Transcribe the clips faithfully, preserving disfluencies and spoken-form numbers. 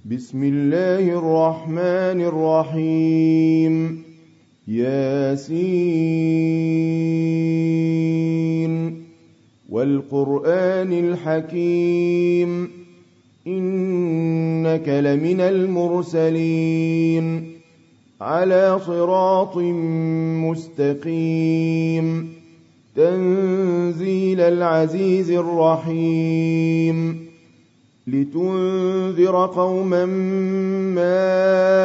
بسم الله الرحمن الرحيم. ياسين والقرآن الحكيم إنك لمن المرسلين على صراط مستقيم تنزيل العزيز الرحيم لتنذر قوما ما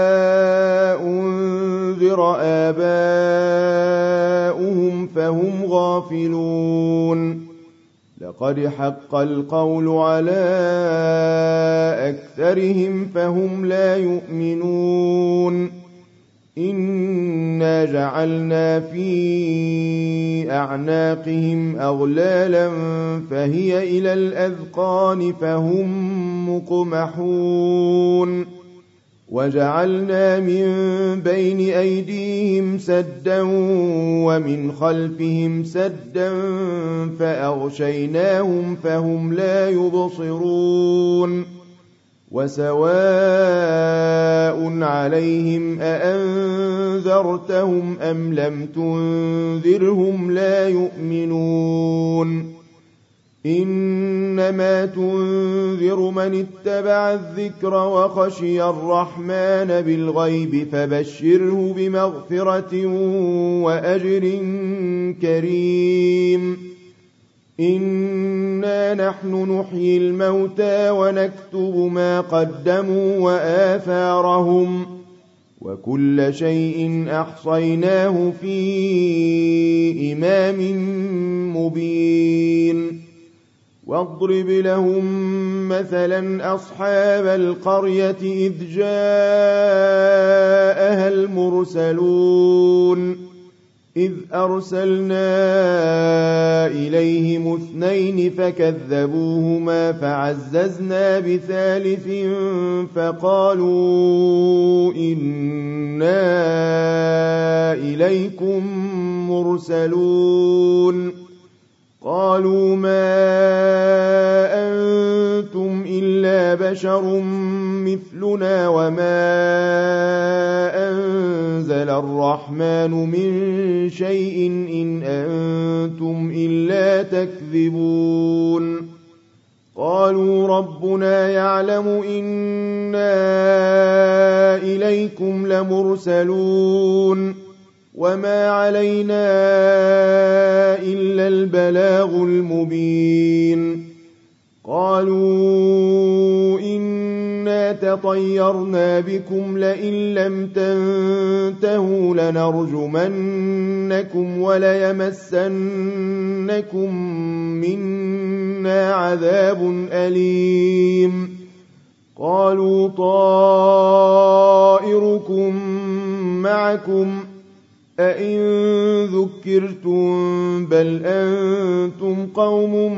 أنذر آباؤهم فهم غافلون لقد حق القول على أكثرهم فهم لا يؤمنون إنا جعلنا في أعناقهم أغلالا فهي إلى الأذقان فهم مقمحون وجعلنا من بين أيديهم سدا ومن خلفهم سدا فأغشيناهم فهم لا يبصرون وسواء عليهم أأنذرتهم أم لم تنذرهم لا يؤمنون إنما تنذر من اتبع الذكر وخشي الرحمن بالغيب فبشره بمغفرة وأجر كريم إنا نحن نحيي الموتى ونكتب ما قدموا وآثارهم وكل شيء أحصيناه في إمام مبين واضرب لهم مثلا أصحاب القرية إذ جاءها المرسلون إذ أرسلنا إليهم اثنين فكذبوهما فعززنا بثالث فقالوا إنا إليكم مرسلون قالوا ما أنتم إلا بشر مثلنا وما أنزل الرحمن من شيء إن أنتم إلا تكذبون قالوا ربنا يعلم إنا إليكم لمرسلون وما علينا إلا البلاغ المبين قالوا إنا تطيرنا بكم لئن لم تنتهوا لنرجمنكم وليمسنكم منا عذاب أليم قالوا طائركم معكم أئن ذكرتم بل أنتم قوم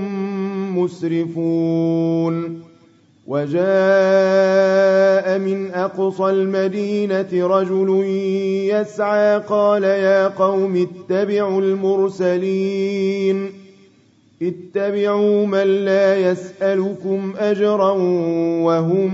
مسرفون وجاء من أقصى المدينة رجل يسعى قال يا قوم اتبعوا المرسلين اتبعوا من لا يسألكم أجرا وهم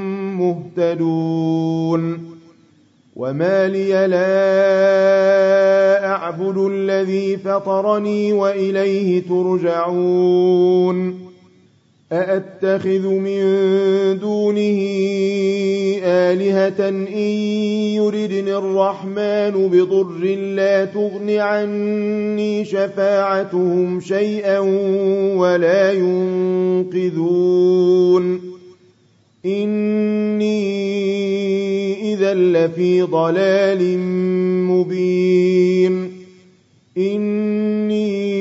مهتدون وما لي لا أعبد الذي فطرني وإليه ترجعون أأتخذ من دونه آلهة إن يردني الرحمن بضر لا تغن عني شفاعتهم شيئا ولا ينقذون إني إذا لفي ضلال مبين إني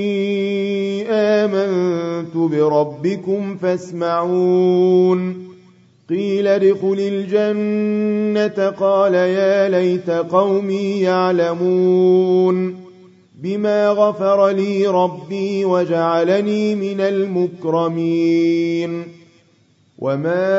آمنت بربكم فاسمعون قيل ادخل الجنة قال يا ليت قومي يعلمون بما غفر لي ربي وجعلني من المكرمين وما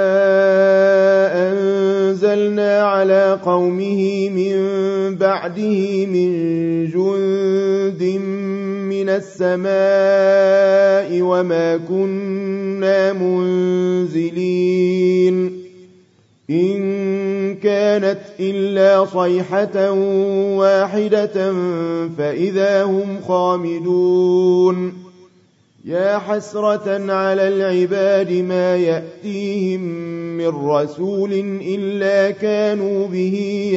أنزلنا على قومه من بعده من جند من السماء وما كنا منزلين إن كانت إلا صيحة واحدة فإذا هم خامدون يا حسرة على العباد ما يأتيهم من رسول إلا كانوا به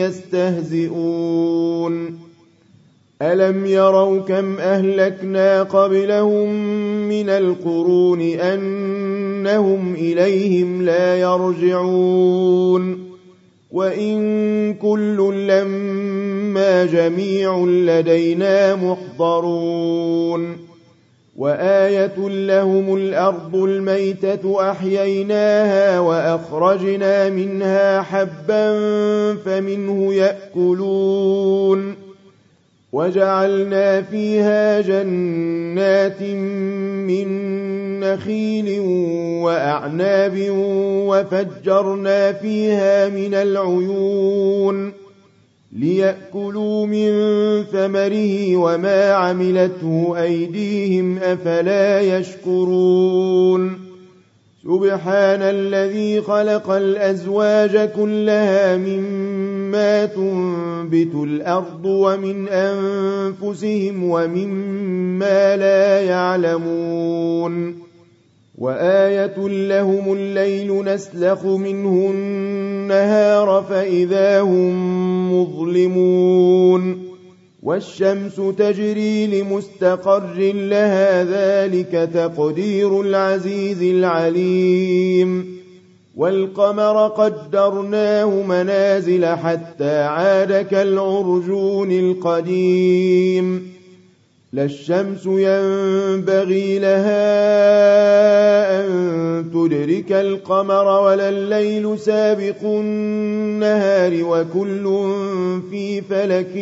يستهزئون ألم يروا كم أهلكنا قبلهم من القرون أنهم إليهم لا يرجعون وإن كل لما جميع لدينا محضرون وآية لهم الأرض الميتة أحييناها وأخرجنا منها حبا فمنه يأكلون وجعلنا فيها جنات من نخيل وأعناب وفجرنا فيها من العيون ليأكلوا من ثمره وما عملته أيديهم أفلا يشكرون سبحان الذي خلق الأزواج كلها مما تنبت الأرض ومن أنفسهم ومما لا يعلمون وآية لهم الليل نسلخ منه النهار فإذا هم مظلمون والشمس تجري لمستقر لها ذلك تقدير العزيز العليم والقمر قدرناه منازل حتى عاد كالعرجون القديم لا الشمس ينبغي لها أن تدرك القمر ولا الليل سابق النهار وكل في فلك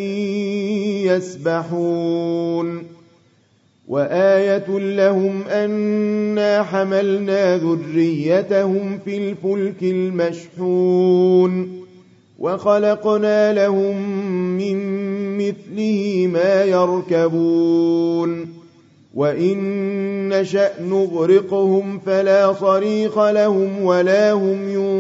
يسبحون وآية لهم أنا حملنا ذريتهم في الفلك المشحون وخلقنا لهم من مثله ما يركبون وإن نشأ نغرقهم فلا صريخ لهم ولا هم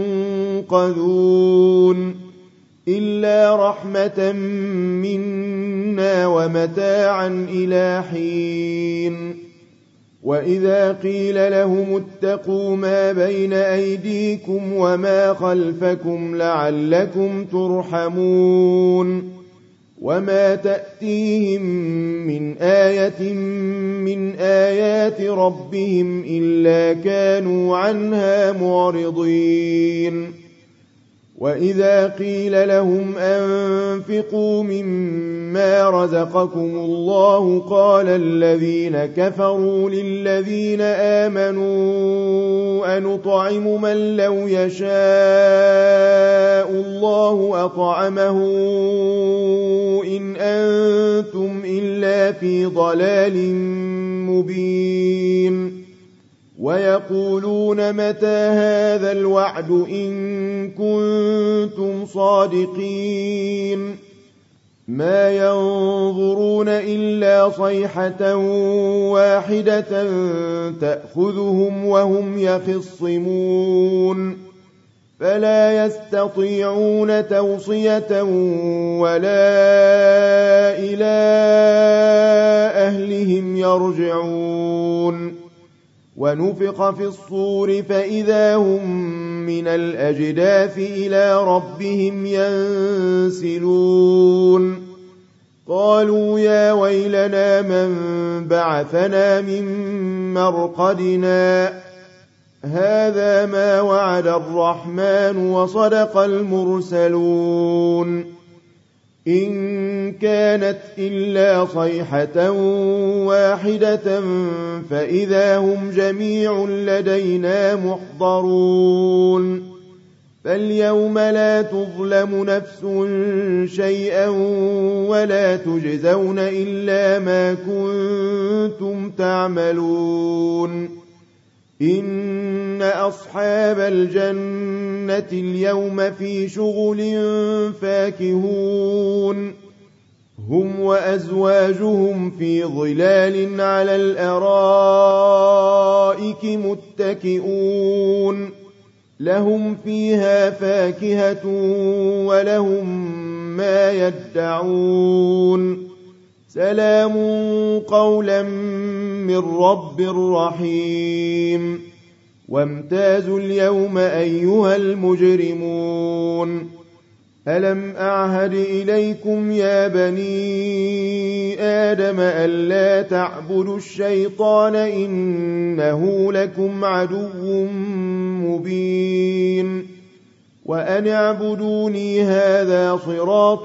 ينقذون إلا رحمة منا ومتاعا إلى حين وإذا قيل لهم اتقوا ما بين أيديكم وما خلفكم لعلكم ترحمون وما تأتيهم من آية من آيات ربهم إلا كانوا عنها معرضين وإذا قيل لهم أنفقوا مما رزقكم الله قال الذين كفروا للذين آمنوا أنطعم من لو يشاء الله أطعمه إن أنتم إلا في ضلال مبين ويقولون متى هذا الوعد إن كنتم صادقين ما ينظرون إلا صيحة واحدة تأخذهم وهم يخصمون فلا يستطيعون توصية ولا إلى أهلهم يرجعون ونفخ في الصور فإذا هم من الأجداث إلى ربهم ينسلون قالوا يا ويلنا من بعثنا من مرقدنا هذا ما وعد الرحمن وصدق المرسلون إن كانت إلا صيحة واحدة فإذا هم جميع لدينا محضرون فاليوم لا تظلم نفس شيئا ولا تجزون إلا ما كنتم تعملون إن أصحاب الجنة اليوم في شغل فاكهون هم وأزواجهم في ظلال على الأرائك متكئون لهم فيها فاكهة ولهم ما يدعون سلام قولا من رب رحيم وامتازوا اليوم أيها المجرمون ألم أعهد إليكم يا بني آدم ألا تعبدوا الشيطان إنه لكم عدو مبين وأن اعبدوني هذا صراط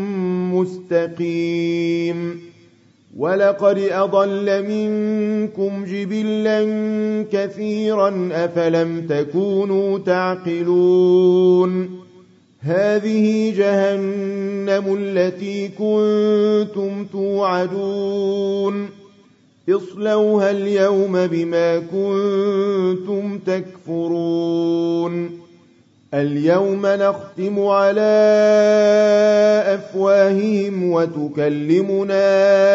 مستقيم ولقد أضل منكم جبلا كثيرا أفلم تكونوا تعقلون هذه جهنم التي كنتم توعدون اصلوها اليوم بما كنتم تكفرون اليوم نختم على أفواههم وتكلمنا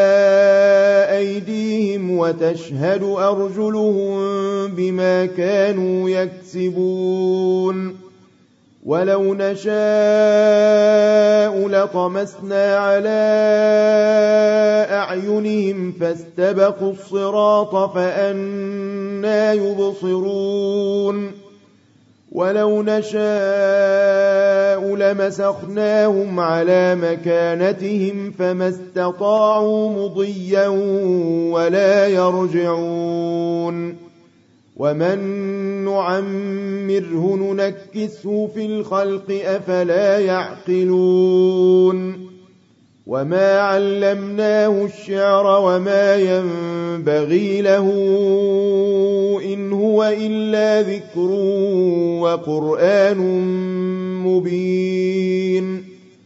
أيديهم وتشهد أرجلهم بما كانوا يكسبون ولو نشاء لطمسنا على أعينهم فاستبقوا الصراط فأنى يبصرون ولو نشاء لمسخناهم على مكانتهم فما استطاعوا مضيا ولا يرجعون ومن نعمره ننكسه في الخلق أفلا يعقلون وما علمناه الشعر وما ينبغي له إن هو إلا ذكر وقرآن مبين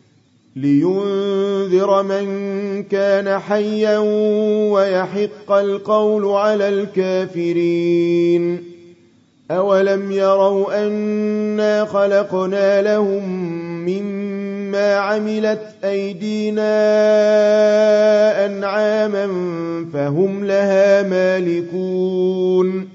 لينذر من كان حيا ويحق القول على الكافرين أولم يروا أنا خلقنا لهم مما عملت أيدينا أنعاما فهم لها مالكون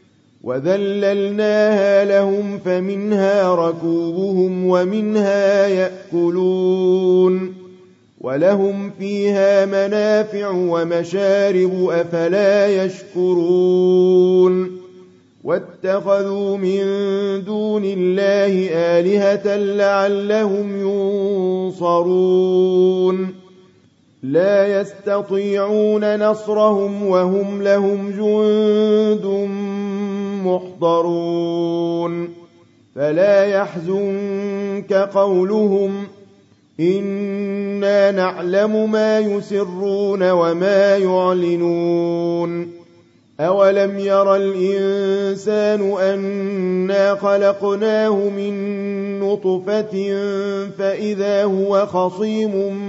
وذللناها لهم فمنها ركوبهم ومنها يأكلون ولهم فيها منافع ومشارب أفلا يشكرون واتخذوا من دون الله آلهة لعلهم ينصرون لا يستطيعون نصرهم وهم لهم جند محضرون فلا يحزنك قولهم إنا نعلم ما يسرون وما يعلنون أولم ير الإنسان أنا خلقناه من نطفة فإذا هو خصيم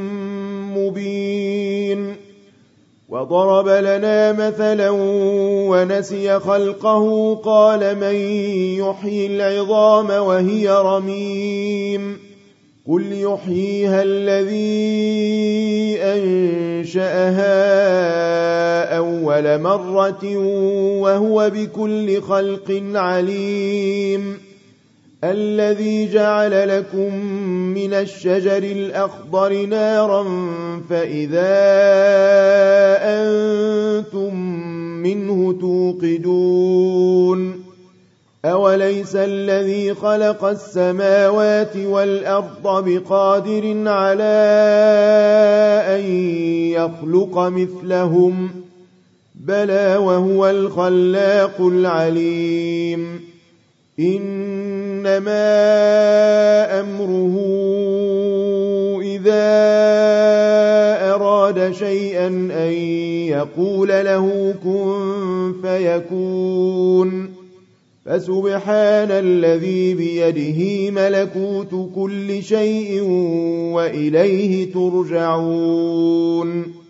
مبين وضرب لنا مثلا ونسي خلقه قال من يحيي العظام وهي رميم قل يحييها الذي أنشأها أول مرة وهو بكل خلق عليم الذي جعل لكم من الشجر الأخضر نارا فإذا أنتم منه توقدون أوليس الذي خلق السماوات والأرض بقادر على أن يخلق مثلهم بلى وهو الخلاق العليم إنما أمره إذا أراد شيئا أن يقول له كن فيكون فسبحان الذي بيده ملكوت كل شيء وإليه ترجعون